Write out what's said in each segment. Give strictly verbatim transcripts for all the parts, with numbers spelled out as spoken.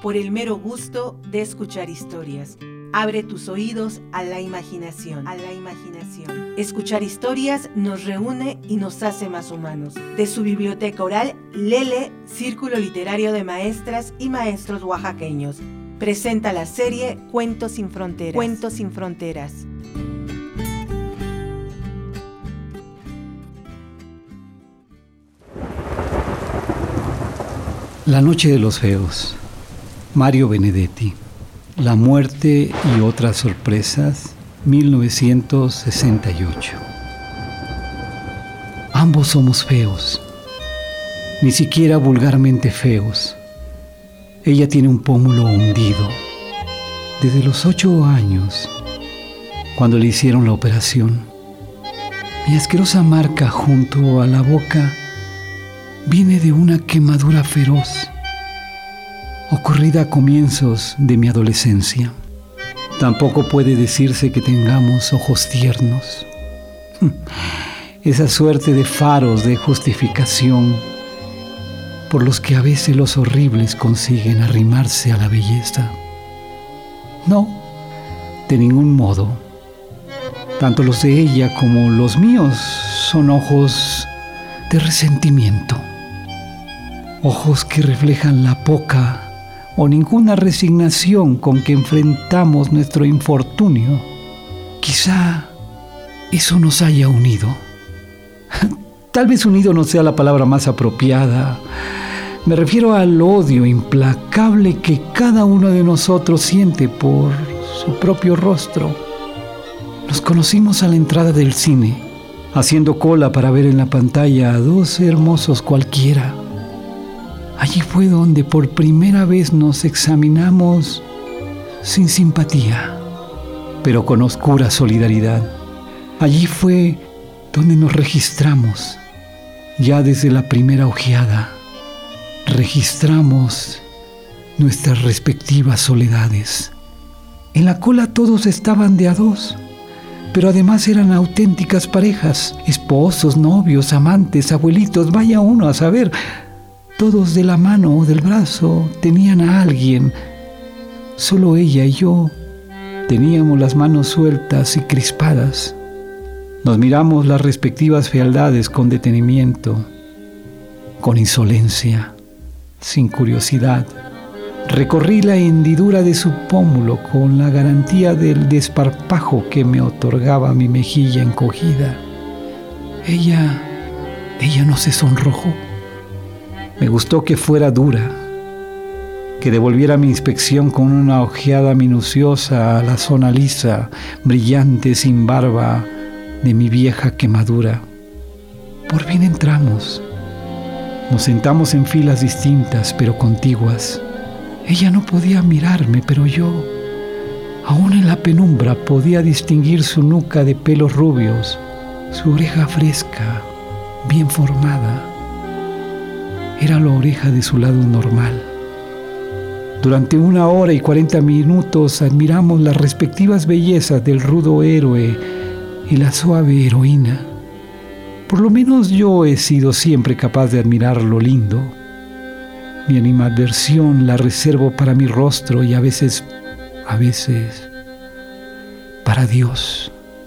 por el mero gusto de escuchar historias. Abre tus oídos a la imaginación, a la imaginación. Escuchar historias nos reúne y nos hace más humanos. De su biblioteca oral, Lele, Círculo Literario de Maestras y Maestros Oaxaqueños, presenta la serie Cuentos sin Fronteras. Cuentos sin Fronteras. La noche de los feos. Mario Benedetti. La muerte y otras sorpresas, mil novecientos sesenta y ocho. Ambos somos feos, ni siquiera vulgarmente feos. Ella tiene un pómulo hundido. Desde los ocho años, cuando le hicieron la operación, mi asquerosa marca junto a la boca viene de una quemadura feroz, ocurrida a comienzos de mi adolescencia. Tampoco puede decirse que tengamos ojos tiernos. Esa suerte de faros de justificación por los que a veces los horribles consiguen arrimarse a la belleza. No, de ningún modo. Tanto los de ella como los míos son ojos de resentimiento. Ojos que reflejan la poca o ninguna resignación con que enfrentamos nuestro infortunio. Quizá eso nos haya unido. Tal vez unido no sea la palabra más apropiada. Me refiero al odio implacable que cada uno de nosotros siente por su propio rostro. Nos conocimos a la entrada del cine, haciendo cola para ver en la pantalla a dos hermosos cualquiera. Allí fue donde por primera vez nos examinamos sin simpatía, pero con oscura solidaridad. Allí fue donde nos registramos, ya desde la primera ojeada. Registramos nuestras respectivas soledades. En la cola todos estaban de a dos, pero además eran auténticas parejas, esposos, novios, amantes, abuelitos, vaya uno a saber. Todos de la mano o del brazo tenían a alguien. Solo ella y yo teníamos las manos sueltas y crispadas. Nos miramos las respectivas fealdades con detenimiento, con insolencia, sin curiosidad. Recorrí la hendidura de su pómulo con la garantía del desparpajo que me otorgaba mi mejilla encogida. Ella, ella no se sonrojó. Me gustó que fuera dura, que devolviera mi inspección con una ojeada minuciosa a la zona lisa, brillante, sin barba, de mi vieja quemadura. Por fin entramos. Nos sentamos en filas distintas, pero contiguas. Ella no podía mirarme, pero yo, aún en la penumbra, podía distinguir su nuca de pelos rubios, su oreja fresca, bien formada. Era la oreja de su lado normal. Durante una hora y cuarenta minutos admiramos las respectivas bellezas del rudo héroe y la suave heroína. Por lo menos yo he sido siempre capaz de admirar lo lindo. Mi animadversión la reservo para mi rostro y a veces, a veces, para Dios.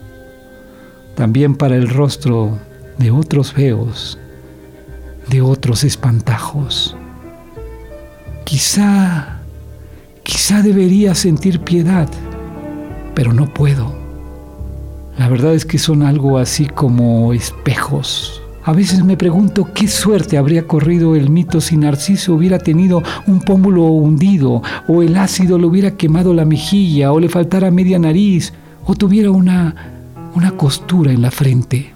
También para el rostro de otros feos, de otros espantajos. Quizá, quizá debería sentir piedad, pero no puedo. La verdad es que son algo así como espejos. A veces me pregunto qué suerte habría corrido el mito si Narciso hubiera tenido un pómulo hundido, o el ácido le hubiera quemado la mejilla, o le faltara media nariz, o tuviera una, una costura en la frente.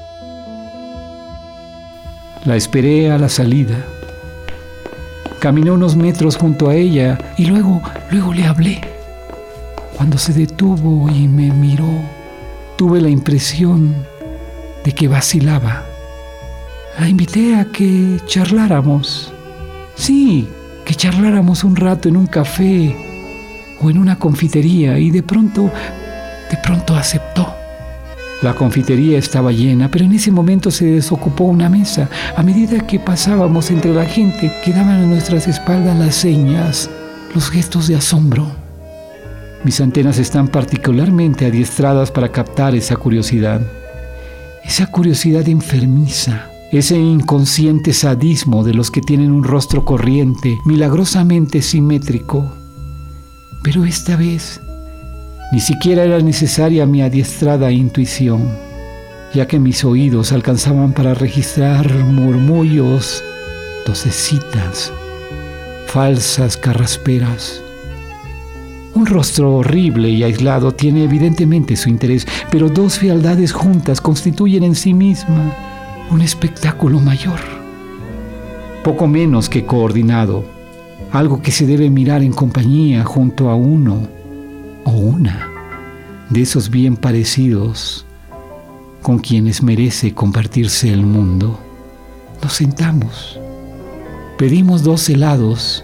La esperé a la salida. Caminé unos metros junto a ella y luego, luego le hablé. Cuando se detuvo y me miró, tuve la impresión de que vacilaba. La invité a que charláramos. Sí, que charláramos un rato en un café o en una confitería, y de pronto, de pronto aceptó. La confitería estaba llena, pero en ese momento se desocupó una mesa. A medida que pasábamos entre la gente, quedaban a nuestras espaldas las señas los gestos de asombro. Mis antenas están particularmente adiestradas para captar esa curiosidad, esa curiosidad enfermiza, ese inconsciente sadismo de los que tienen un rostro corriente, milagrosamente simétrico. Pero esta vez ni siquiera era necesaria mi adiestrada intuición, ya que mis oídos alcanzaban para registrar murmullos, tosecitas, falsas carrasperas. Un rostro horrible y aislado tiene evidentemente su interés, pero dos fealdades juntas constituyen en sí misma un espectáculo mayor, poco menos que coordinado, algo que se debe mirar en compañía junto a uno o una de esos bien parecidos con quienes merece compartirse el mundo. Nos sentamos, pedimos dos helados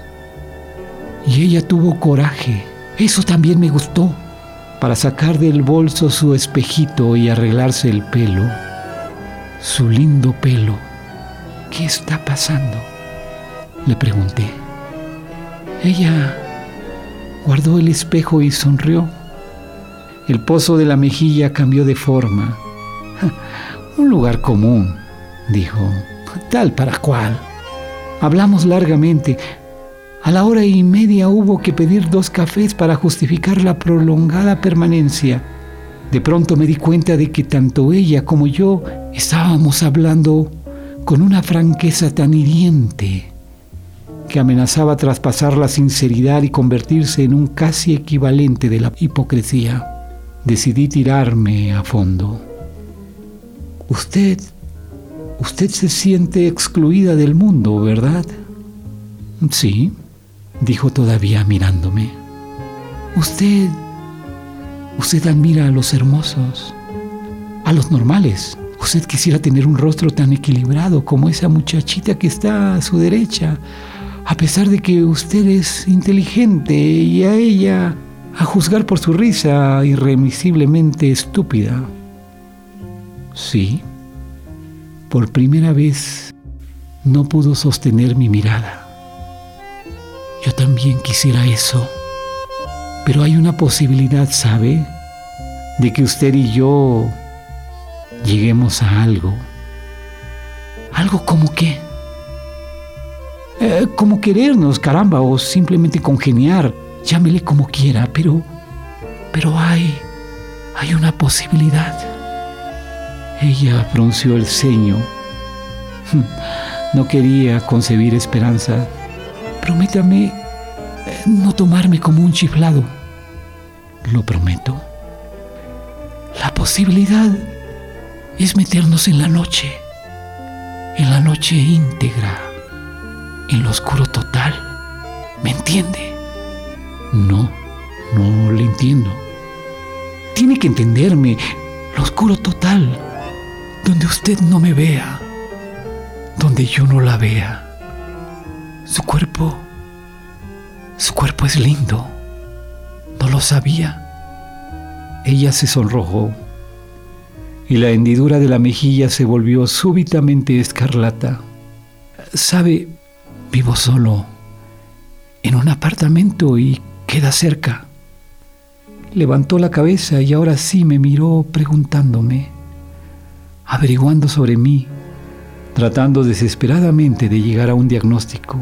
y ella tuvo coraje, eso también me gustó, para sacar del bolso su espejito y arreglarse el pelo, su lindo pelo. ¿Qué está pasando?, le pregunté. Ella guardó el espejo y sonrió. El pozo de la mejilla cambió de forma. Un lugar común, dijo, tal para cual. Hablamos largamente. A la hora y media hubo que pedir dos cafés para justificar la prolongada permanencia. De pronto me di cuenta de que tanto ella como yo estábamos hablando con una franqueza tan hiriente que amenazaba traspasar la sinceridad y convertirse en un casi equivalente de la hipocresía. Decidí tirarme a fondo. Usted, usted se siente excluida del mundo, ¿verdad? Sí, dijo todavía mirándome. Usted, usted admira a los hermosos, a los normales. Usted quisiera tener un rostro tan equilibrado como esa muchachita que está a su derecha, a pesar de que usted es inteligente y a ella, a juzgar por su risa, irremisiblemente estúpida. Sí, por primera vez no pudo sostener mi mirada. Yo también quisiera eso, pero hay una posibilidad, ¿sabe?, de que usted y yo lleguemos a algo. ¿Algo como qué? Eh, como querernos, caramba, o simplemente congeniar, llámele como quiera, pero, pero hay, hay una posibilidad. Ella frunció el ceño. No quería concebir esperanza. Prométame eh, no tomarme como un chiflado. Lo prometo. La posibilidad es meternos en la noche, en la noche íntegra, en lo oscuro total. ¿Me entiende? No, no le entiendo. Tiene que entenderme. Lo oscuro total, donde usted no me vea, donde yo no la vea. Su cuerpo, su cuerpo es lindo. ¿No lo sabía? Ella se sonrojó y la hendidura de la mejilla se volvió súbitamente escarlata. ¿Sabe? Vivo solo en un apartamento y queda cerca. Levantó la cabeza y ahora sí me miró preguntándome, averiguando sobre mí, tratando desesperadamente de llegar a un diagnóstico.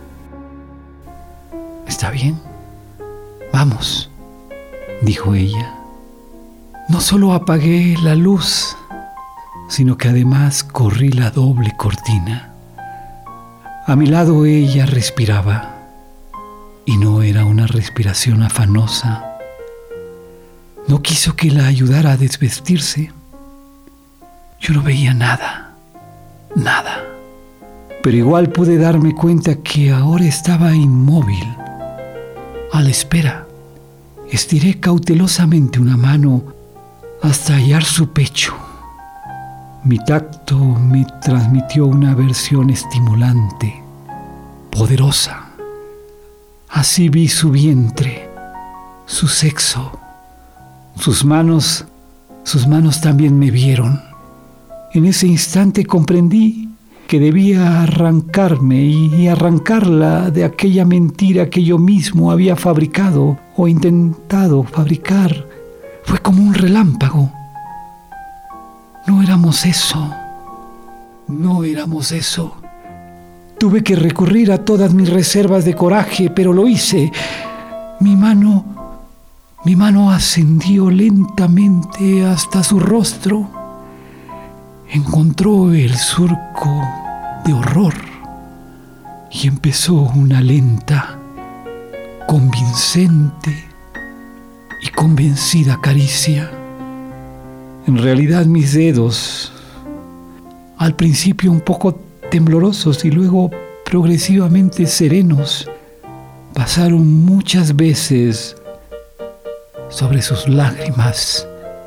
Está bien, vamos, dijo ella. No solo apagué la luz, sino que además corrí la doble cortina. A mi lado ella respiraba, y no era una respiración afanosa. No quiso que la ayudara a desvestirse. Yo no veía nada, nada. Pero igual pude darme cuenta que ahora estaba inmóvil, a la espera. Estiré cautelosamente una mano hasta hallar su pecho. Mi tacto me transmitió una versión estimulante, poderosa. Así vi su vientre, su sexo. Sus manos, sus manos también me vieron. En ese instante comprendí que debía arrancarme y arrancarla de aquella mentira que yo mismo había fabricado o intentado fabricar. Fue como un relámpago. No éramos eso. No éramos eso. Tuve que recurrir a todas mis reservas de coraje, pero lo hice. Mi mano, mi mano ascendió lentamente hasta su rostro. Encontró el surco de horror y empezó una lenta, convincente y convencida caricia. En realidad mis dedos, al principio un poco temblorosos y luego progresivamente serenos, pasaron muchas veces sobre sus lágrimas.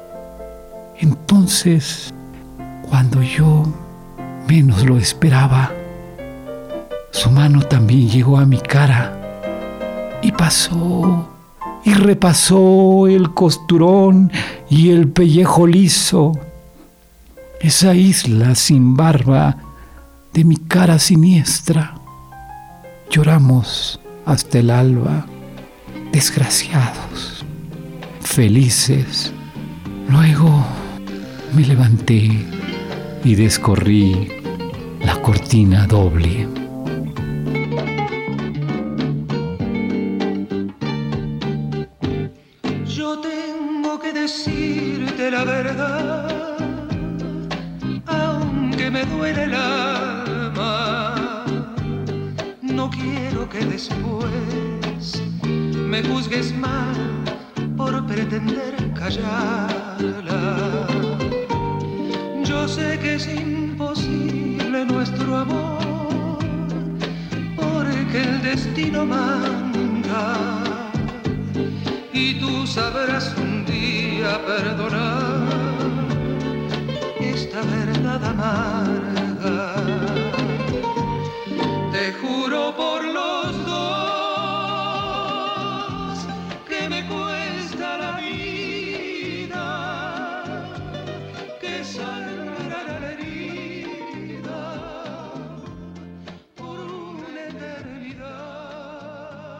Entonces, cuando yo menos lo esperaba, su mano también llegó a mi cara y pasó y repasó el costurón y el pellejo liso, esa isla sin barba de mi cara siniestra. Lloramos hasta el alba, desgraciados, felices. Luego me levanté y descorrí la cortina doble. Yo tengo que decirte la verdad, aunque me duele el alma. No quiero que después me juzgues mal por pretender callarla. Yo sé que es imposible nuestro amor, porque el destino manda, y tú sabrás un día perdonar esta verdad amarga. Te juro por los dos que me cuesta la vida, que sangrará la herida por una eternidad.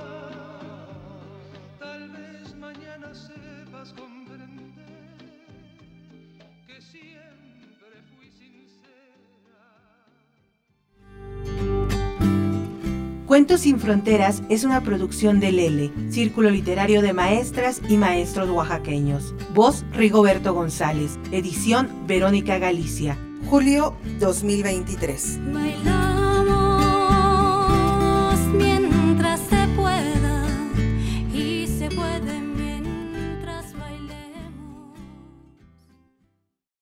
Tal vez mañana sepas comprender que siempre fui sincera. Cuentos sin Fronteras es una producción del L, Círculo Literario de Maestras y Maestros Oaxaqueños. Voz, Rigoberto González. Edición, Verónica Galicia. Julio dos mil veintitrés. Bailar.